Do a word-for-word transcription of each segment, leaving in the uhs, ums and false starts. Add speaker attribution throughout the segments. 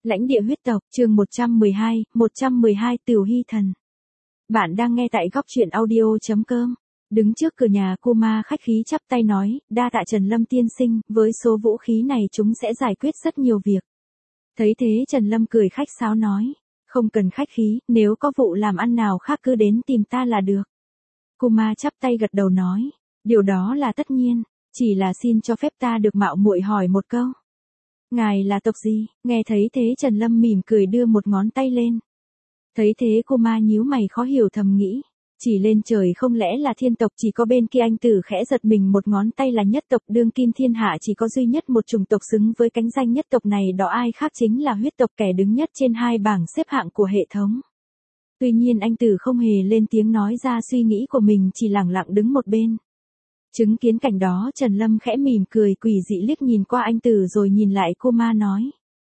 Speaker 1: Lãnh địa huyết tộc, chương một trăm mười hai, một trăm mười hai Tửu Hy Thần. Bạn đang nghe tại góc truyện audio chấm com. Đứng trước cửa nhà cô ma khách khí chắp tay nói, đa tạ Trần Lâm tiên sinh, với số vũ khí này chúng sẽ giải quyết rất nhiều việc. Thấy thế Trần Lâm cười khách sáo nói, không cần khách khí, nếu có vụ làm ăn nào khác cứ đến tìm ta là được. Cô ma chắp tay gật đầu nói, điều đó là tất nhiên, chỉ là xin cho phép ta được mạo muội hỏi một câu. Ngài là tộc gì? Nghe thấy thế Trần Lâm mỉm cười đưa một ngón tay lên. Thấy thế cô ma nhíu mày khó hiểu thầm nghĩ. Chỉ lên trời không lẽ là thiên tộc, chỉ có bên kia anh tử khẽ giật mình, một ngón tay là nhất tộc, đương kim thiên hạ chỉ có duy nhất một chủng tộc xứng với cánh danh nhất tộc này, đó ai khác chính là huyết tộc, kẻ đứng nhất trên hai bảng xếp hạng của hệ thống. Tuy nhiên anh tử không hề lên tiếng nói ra suy nghĩ của mình, chỉ lặng lặng đứng một bên. Chứng kiến cảnh đó Trần Lâm khẽ mỉm cười quỷ dị liếc nhìn qua anh tử rồi nhìn lại cô ma nói.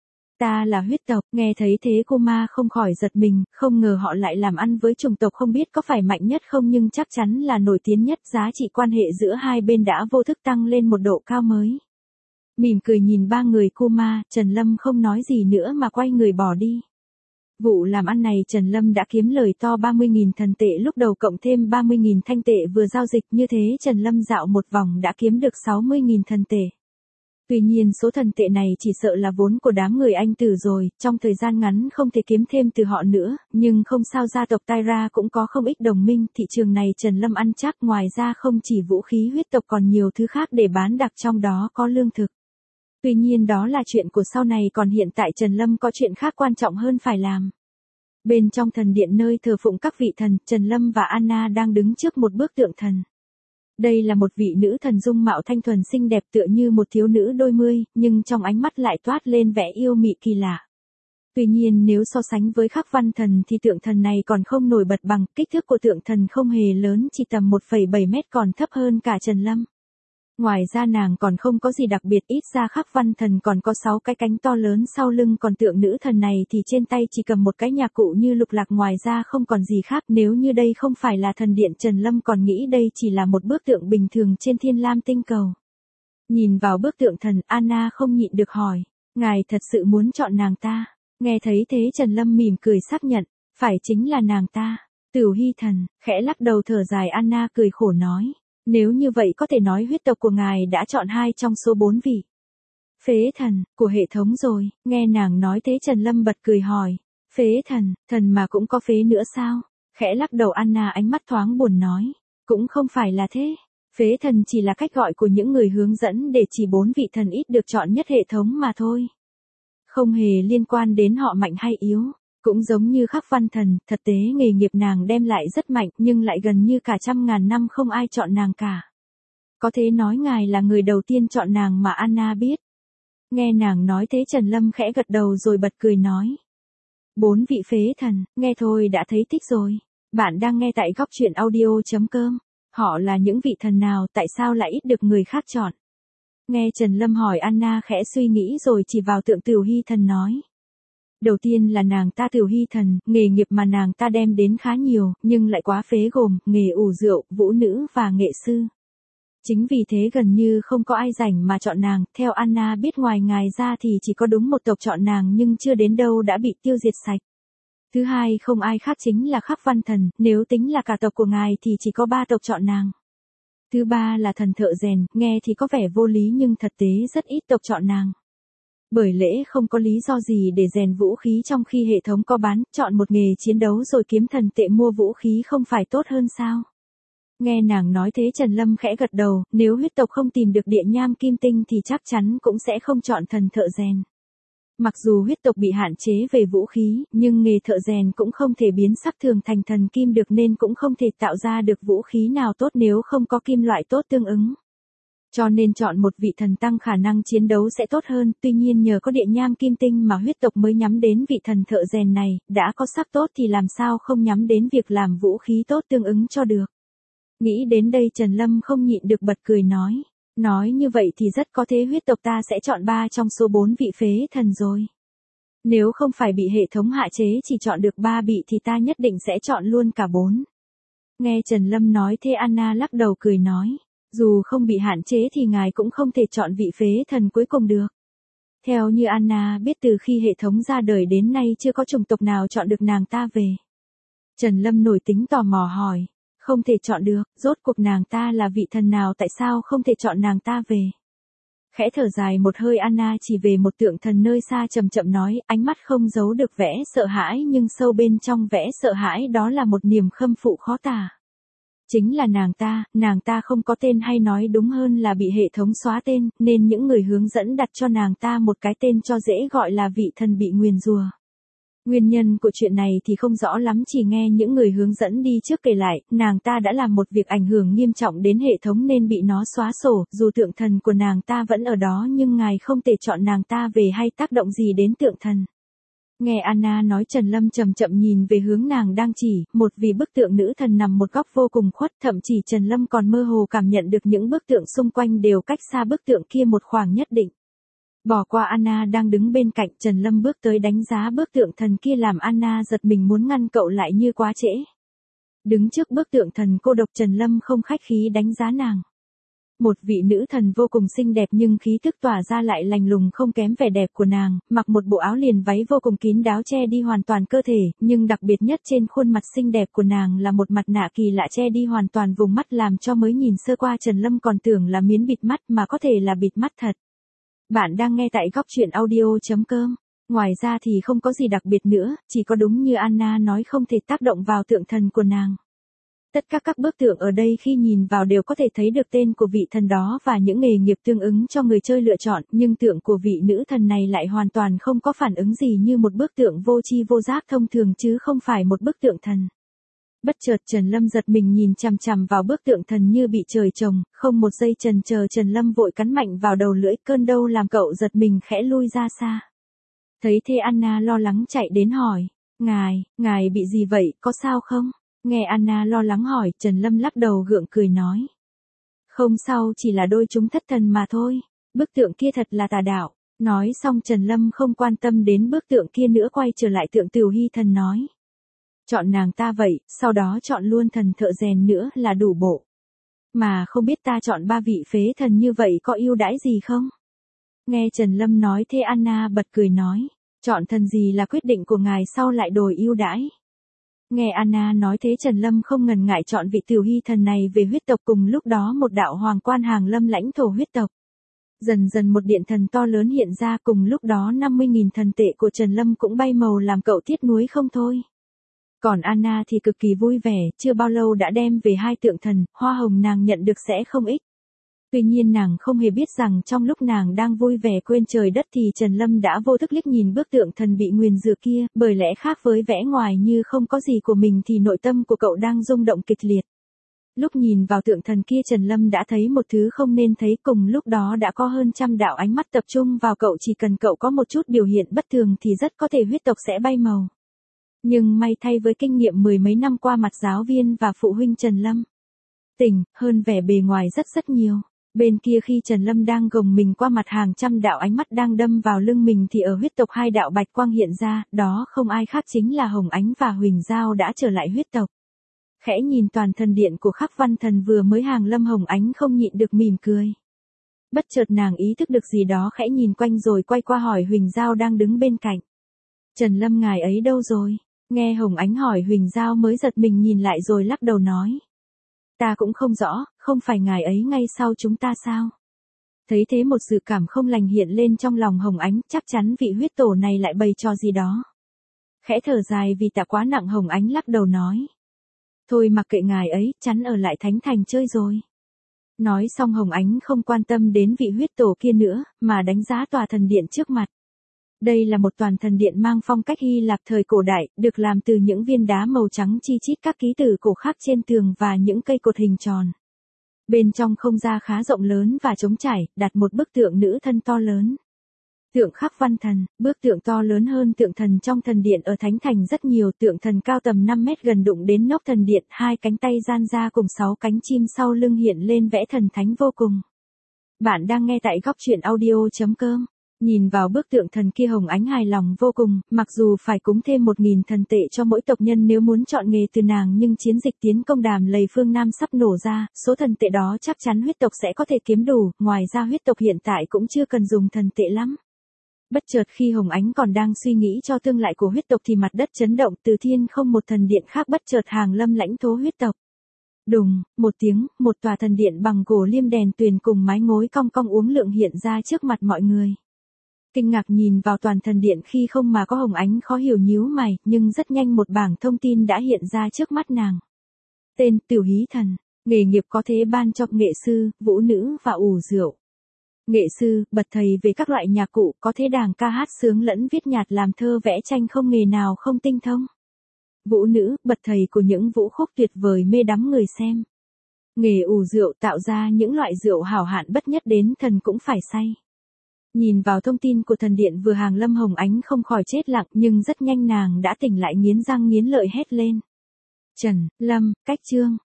Speaker 1: Ta là huyết tộc. Nghe thấy thế cô ma không khỏi giật mình, không ngờ họ lại làm ăn với chủng tộc không biết có phải mạnh nhất không nhưng chắc chắn là nổi tiếng nhất, giá trị quan hệ giữa hai bên đã vô thức tăng lên một độ cao mới. Mỉm cười nhìn ba người cô ma, Trần Lâm không nói gì nữa mà quay người bỏ đi. Vụ làm ăn này Trần Lâm đã kiếm lời to ba mươi nghìn thần tệ lúc đầu, cộng thêm ba mươi nghìn thanh tệ vừa giao dịch, như thế Trần Lâm dạo một vòng đã kiếm được sáu mươi nghìn thần tệ. Tuy nhiên số thần tệ này chỉ sợ là vốn của đám người anh tử rồi, trong thời gian ngắn không thể kiếm thêm từ họ nữa, nhưng không sao, gia tộc Taira cũng có không ít đồng minh, thị trường này Trần Lâm ăn chắc, ngoài ra không chỉ vũ khí huyết tộc còn nhiều thứ khác để bán, đặc trong đó có lương thực. Tuy nhiên đó là chuyện của sau này, còn hiện tại Trần Lâm có chuyện khác quan trọng hơn phải làm. Bên trong thần điện nơi thờ phụng các vị thần, Trần Lâm và Anna đang đứng trước một bức tượng thần. Đây là một vị nữ thần dung mạo thanh thuần xinh đẹp tựa như một thiếu nữ đôi mươi, nhưng trong ánh mắt lại toát lên vẻ yêu mị kỳ lạ. Tuy nhiên nếu so sánh với Khắc Văn Thần thì tượng thần này còn không nổi bật bằng, kích thước của tượng thần không hề lớn, chỉ tầm một phẩy bảy mét, còn thấp hơn cả Trần Lâm. Ngoài ra nàng còn không có gì đặc biệt, ít ra Khắc Văn Thần còn có sáu cái cánh to lớn sau lưng, còn tượng nữ thần này thì trên tay chỉ cầm một cái nhạc cụ như lục lạc, ngoài ra không còn gì khác. Nếu như đây không phải là thần điện, Trần Lâm còn nghĩ đây chỉ là một bức tượng bình thường trên Thiên Lam tinh cầu. Nhìn vào bức tượng thần, Anna không nhịn được hỏi, ngài thật sự muốn chọn nàng ta? Nghe thấy thế Trần Lâm mỉm cười xác nhận, phải, chính là nàng ta. Tửu Hy Thần. Khẽ lắc đầu thở dài Anna cười khổ nói. Nếu như vậy có thể nói huyết tộc của ngài đã chọn hai trong số bốn vị phế thần của hệ thống rồi. Nghe nàng nói thế Trần Lâm bật cười hỏi, phế thần, thần mà cũng có phế nữa sao? Khẽ lắc đầu Anna ánh mắt thoáng buồn nói, cũng không phải là thế. Phế thần chỉ là cách gọi của những người hướng dẫn để chỉ bốn vị thần ít được chọn nhất hệ thống mà thôi. Không hề liên quan đến họ mạnh hay yếu. Cũng giống như Khắc Văn Thần, thật tế nghề nghiệp nàng đem lại rất mạnh, nhưng lại gần như cả trăm ngàn năm không ai chọn nàng cả. Có thể nói ngài là người đầu tiên chọn nàng mà Anna biết. Nghe nàng nói thế Trần Lâm khẽ gật đầu rồi bật cười nói. Bốn vị phế thần, nghe thôi đã thấy thích rồi. Bạn đang nghe tại góc truyện audio chấm com. Họ là những vị thần nào, tại sao lại ít được người khác chọn? Nghe Trần Lâm hỏi Anna khẽ suy nghĩ rồi chỉ vào tượng Tửu Hy Thần nói. Đầu tiên là nàng ta Tửu Hy Thần, nghề nghiệp mà nàng ta đem đến khá nhiều, nhưng lại quá phế, gồm nghề ủ rượu, vũ nữ và nghệ sư. Chính vì thế gần như không có ai rảnh mà chọn nàng, theo Anna biết ngoài ngài ra thì chỉ có đúng một tộc chọn nàng nhưng chưa đến đâu đã bị tiêu diệt sạch. Thứ hai không ai khác chính là Khắc Văn Thần, nếu tính là cả tộc của ngài thì chỉ có ba tộc chọn nàng. Thứ ba là thần thợ rèn, nghe thì có vẻ vô lý nhưng thực tế rất ít tộc chọn nàng. Bởi lẽ không có lý do gì để rèn vũ khí trong khi hệ thống có bán, chọn một nghề chiến đấu rồi kiếm thần tệ mua vũ khí không phải tốt hơn sao? Nghe nàng nói thế Trần Lâm khẽ gật đầu, nếu huyết tộc không tìm được địa nham kim tinh thì chắc chắn cũng sẽ không chọn thần thợ rèn. Mặc dù huyết tộc bị hạn chế về vũ khí, nhưng nghề thợ rèn cũng không thể biến sắc thường thành thần kim được, nên cũng không thể tạo ra được vũ khí nào tốt nếu không có kim loại tốt tương ứng. Cho nên chọn một vị thần tăng khả năng chiến đấu sẽ tốt hơn, tuy nhiên nhờ có địa nham kim tinh mà huyết tộc mới nhắm đến vị thần thợ rèn này, đã có sắc tốt thì làm sao không nhắm đến việc làm vũ khí tốt tương ứng cho được. Nghĩ đến đây Trần Lâm không nhịn được bật cười nói, nói như vậy thì rất có thể huyết tộc ta sẽ chọn ba trong số bốn vị phế thần rồi. Nếu không phải bị hệ thống hạ chế chỉ chọn được ba vị thì ta nhất định sẽ chọn luôn cả bốn. Nghe Trần Lâm nói thế Anna lắc đầu cười nói. Dù không bị hạn chế thì ngài cũng không thể chọn vị phế thần cuối cùng được. Theo như Anna biết từ khi hệ thống ra đời đến nay chưa có chủng tộc nào chọn được nàng ta về. Trần Lâm nổi tính tò mò hỏi. Không thể chọn được, rốt cuộc nàng ta là vị thần nào, tại sao không thể chọn nàng ta về? Khẽ thở dài một hơi, Anna chỉ về một tượng thần nơi xa chậm chậm nói, ánh mắt không giấu được vẻ sợ hãi, nhưng sâu bên trong vẻ sợ hãi đó là một niềm khâm phụ khó tả. Chính là nàng ta, nàng ta không có tên, hay nói đúng hơn là bị hệ thống xóa tên, nên những người hướng dẫn đặt cho nàng ta một cái tên cho dễ gọi là vị thần bị nguyền rủa. Nguyên nhân của chuyện này thì không rõ lắm, chỉ nghe những người hướng dẫn đi trước kể lại, nàng ta đã làm một việc ảnh hưởng nghiêm trọng đến hệ thống nên bị nó xóa sổ, dù tượng thần của nàng ta vẫn ở đó nhưng ngài không thể chọn nàng ta về hay tác động gì đến tượng thần. Nghe Anna nói, Trần Lâm chậm chậm nhìn về hướng nàng đang chỉ, một vì bức tượng nữ thần nằm một góc vô cùng khuất, thậm chí Trần Lâm còn mơ hồ cảm nhận được những bức tượng xung quanh đều cách xa bức tượng kia một khoảng nhất định. Bỏ qua Anna đang đứng bên cạnh, Trần Lâm bước tới đánh giá bức tượng thần kia làm Anna giật mình muốn ngăn cậu lại như quá trễ. Đứng trước bức tượng thần cô độc, Trần Lâm không khách khí đánh giá nàng. Một vị nữ thần vô cùng xinh đẹp nhưng khí thức tỏa ra lại lành lùng không kém vẻ đẹp của nàng, mặc một bộ áo liền váy vô cùng kín đáo che đi hoàn toàn cơ thể, nhưng đặc biệt nhất trên khuôn mặt xinh đẹp của nàng là một mặt nạ kỳ lạ che đi hoàn toàn vùng mắt, làm cho mới nhìn sơ qua Trần Lâm còn tưởng là miếng bịt mắt mà có thể là bịt mắt thật. Bạn đang nghe tại góc truyện audio.com. Ngoài ra thì không có gì đặc biệt nữa, chỉ có đúng như Anna nói không thể tác động vào tượng thần của nàng. Tất cả các bức tượng ở đây khi nhìn vào đều có thể thấy được tên của vị thần đó và những nghề nghiệp tương ứng cho người chơi lựa chọn, nhưng tượng của vị nữ thần này lại hoàn toàn không có phản ứng gì, như một bức tượng vô tri vô giác thông thường chứ không phải một bức tượng thần. Bất chợt Trần Lâm giật mình nhìn chằm chằm vào bức tượng thần như bị trời trồng, không một giây chần chờ Trần Lâm vội cắn mạnh vào đầu lưỡi, cơn đau làm cậu giật mình khẽ lui ra xa. Thấy thế Anna lo lắng chạy đến hỏi, ngài, ngài bị gì vậy, có sao không? Nghe Anna lo lắng hỏi, Trần Lâm lắc đầu gượng cười nói. Không sao, chỉ là đôi chúng thất thần mà thôi, bức tượng kia thật là tà đạo. Nói xong Trần Lâm không quan tâm đến bức tượng kia nữa, quay trở lại tượng Tiểu Hy thần nói. Chọn nàng ta vậy, sau đó chọn luôn thần thợ rèn nữa là đủ bộ. Mà không biết ta chọn ba vị phế thần như vậy có ưu đãi gì không? Nghe Trần Lâm nói thế Anna bật cười nói, chọn thần gì là quyết định của ngài, sau lại đổi ưu đãi. Nghe Anna nói thế Trần Lâm không ngần ngại chọn vị Tiểu Hy thần này về huyết tộc, cùng lúc đó một đạo hoàng quan hàng lâm lãnh thổ huyết tộc. Dần dần một điện thần to lớn hiện ra, cùng lúc đó năm mươi nghìn thần tệ của Trần Lâm cũng bay màu làm cậu tiếc nuối không thôi. Còn Anna thì cực kỳ vui vẻ, chưa bao lâu đã đem về hai tượng thần, hoa hồng nàng nhận được sẽ không ít. Tuy nhiên nàng không hề biết rằng trong lúc nàng đang vui vẻ quên trời đất thì Trần Lâm đã vô thức liếc nhìn bức tượng thần bị nguyền rủa kia, bởi lẽ khác với vẻ ngoài như không có gì của mình thì nội tâm của cậu đang rung động kịch liệt. Lúc nhìn vào tượng thần kia Trần Lâm đã thấy một thứ không nên thấy, cùng lúc đó đã có hơn trăm đạo ánh mắt tập trung vào cậu, chỉ cần cậu có một chút biểu hiện bất thường thì rất có thể huyết tộc sẽ bay màu. Nhưng may thay với kinh nghiệm mười mấy năm qua mặt giáo viên và phụ huynh Trần Lâm tỉnh hơn vẻ bề ngoài rất rất nhiều. Bên kia khi Trần Lâm đang gồng mình qua mặt hàng trăm đạo ánh mắt đang đâm vào lưng mình thì ở huyết tộc hai đạo bạch quang hiện ra, đó không ai khác chính là Hồng Ánh và Huỳnh Giao đã trở lại huyết tộc. Khẽ nhìn toàn thần điện của Khắc Văn Thần vừa mới hàng lâm, Hồng Ánh không nhịn được mỉm cười. Bất chợt nàng ý thức được gì đó, khẽ nhìn quanh rồi quay qua hỏi Huỳnh Giao đang đứng bên cạnh. Trần Lâm ngài ấy đâu rồi? Nghe Hồng Ánh hỏi Huỳnh Giao mới giật mình nhìn lại rồi lắc đầu nói. Ta cũng không rõ, không phải ngài ấy ngay sau chúng ta sao? Thấy thế một dự cảm không lành hiện lên trong lòng Hồng Ánh, chắc chắn vị huyết tổ này lại bày trò gì đó. Khẽ thở dài vì tạ quá nặng, Hồng Ánh lắc đầu nói. Thôi mặc kệ ngài ấy, chắn ở lại Thánh Thành chơi rồi. Nói xong Hồng Ánh không quan tâm đến vị huyết tổ kia nữa, mà đánh giá tòa thần điện trước mặt. Đây là một toàn thần điện mang phong cách Hy Lạp thời cổ đại, được làm từ những viên đá màu trắng chi chít các ký tự cổ khắc trên tường và những cây cột hình tròn. Bên trong không gian khá rộng lớn và trống trải, đặt một bức tượng nữ thân to lớn. Tượng Khắc Văn Thần, bức tượng to lớn hơn tượng thần trong thần điện ở Thánh Thành rất nhiều, tượng thần cao tầm năm mét gần đụng đến nóc thần điện, hai cánh tay gian ra cùng sáu cánh chim sau lưng hiện lên vẽ thần thánh vô cùng. Bạn đang nghe tại góc truyện audio.com. Nhìn vào bức tượng thần kia Hồng Ánh hài lòng vô cùng, mặc dù phải cúng thêm một nghìn thần tệ cho mỗi tộc nhân nếu muốn chọn nghề từ nàng, nhưng chiến dịch tiến công Đàm Lầy phương Nam sắp nổ ra, số thần tệ đó chắc chắn huyết tộc sẽ có thể kiếm đủ, ngoài ra huyết tộc hiện tại cũng chưa cần dùng thần tệ lắm. Bất chợt khi Hồng Ánh còn đang suy nghĩ cho tương lai của huyết tộc thì mặt đất chấn động, từ thiên không một thần điện khác bất chợt hàng lâm lãnh thổ huyết tộc. Đùng, một tiếng, một tòa thần điện bằng gỗ liêm đèn tuyền cùng mái ngói cong cong uốn lượn hiện ra trước mặt mọi người. Kinh ngạc nhìn vào toàn thần điện khi không mà có Hồng Ánh khó hiểu nhíu mày, nhưng rất nhanh một bảng thông tin đã hiện ra trước mắt nàng. Tên, Tiểu Hí Thần, nghề nghiệp có thế ban cho nghệ sư, vũ nữ và ủ rượu. Nghệ sư, bậc thầy về các loại nhạc cụ, có thế đàn ca hát sướng lẫn viết nhạc làm thơ vẽ tranh, không nghề nào không tinh thông. Vũ nữ, bậc thầy của những vũ khúc tuyệt vời mê đắm người xem. Nghề ủ rượu, tạo ra những loại rượu hảo hạn bất nhất đến thần cũng phải say. Nhìn vào thông tin của thần điện vừa hàng lâm, Hồng Ánh không khỏi chết lặng, nhưng rất nhanh nàng đã tỉnh lại, nghiến răng nghiến lợi hét lên. Trần Lâm, Cách Trương,